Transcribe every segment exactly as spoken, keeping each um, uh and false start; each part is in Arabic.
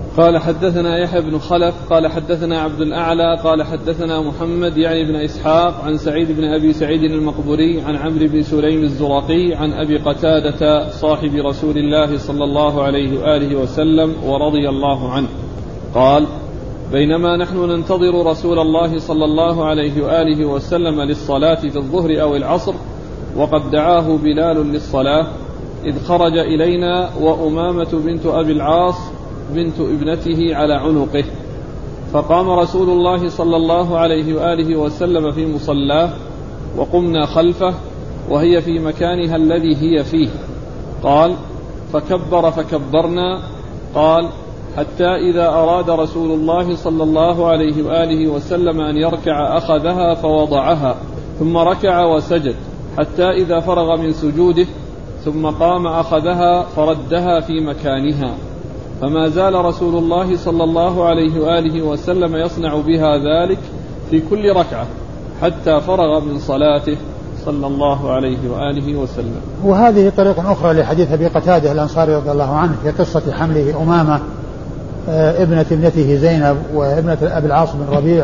قال حدثنا يحيى بن خلف قال حدثنا عبد الأعلى قال حدثنا محمد يعني بن إسحاق عن سعيد بن أبي سعيد المقبوري عن عمرو بن سليم الزرقي عن أبي قتادة صاحب رسول الله صلى الله عليه وآله وسلم ورضي الله عنه قال بينما نحن ننتظر رسول الله صلى الله عليه وآله وسلم للصلاة في الظهر أو العصر وقد دعاه بلال للصلاة إذ خرج إلينا وأمامة بنت أبي العاص بنت ابنته على عنقه، فقام رسول الله صلى الله عليه وآله وسلم في مصلاه وقمنا خلفه وهي في مكانها الذي هي فيه. قال فكبر فكبرنا. قال حتى إذا أراد رسول الله صلى الله عليه وآله وسلم أن يركع أخذها فوضعها ثم ركع وسجد حتى إذا فرغ من سجوده ثم قام أخذها فردها في مكانها، فما زال رسول الله صلى الله عليه وآله وسلم يصنع بها ذلك في كل ركعة حتى فرغ من صلاته صلى الله عليه وآله وسلم. وهذه طريق أخرى لحديث أبي قتادة الأنصاري رضي الله عنه في قصة حمله أمامة ابنة ابنته زينب وابنة أبي العاص بن ربيع،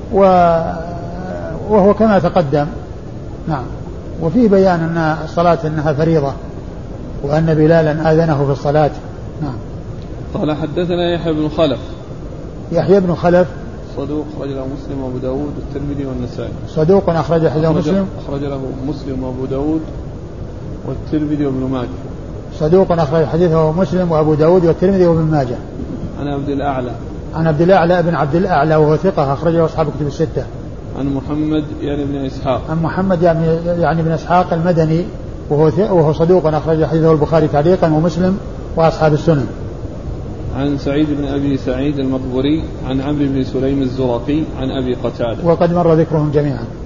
وهو كما تقدم. نعم. وفيه بيان أن الصلاة أنها فريضة وأن بلالا آذنه في الصلاة. نعم. قال حدثنا يحيى بن خلف يحيى بن خلف صدوق أخرج له مسلم وأبو داود والترمذي والنسائي. صدوق أخرج له مسلم أخرج له مسلم وأبو داود والترمذي وابن ماجه. صدوق أخرج حديثه مسلم وأبو داود والترمذي وابن ماجه. عن عبد الأعلى عن عبد الأعلى بن عبد الأعلى وهو ثقة أخرجه أصحاب الكتب الستة. عن محمد يعني بن إسحاق عن محمد يعني يعني بن إسحاق المدني وهو وهو صدوق أخرج حديثه البخاري تعليقا ومسلم وأصحاب السنن. عن سعيد بن أبي سعيد المقبوري عن عمرو بن سليم الزرقي عن أبي قتادة وقد مر ذكرهم جميعا.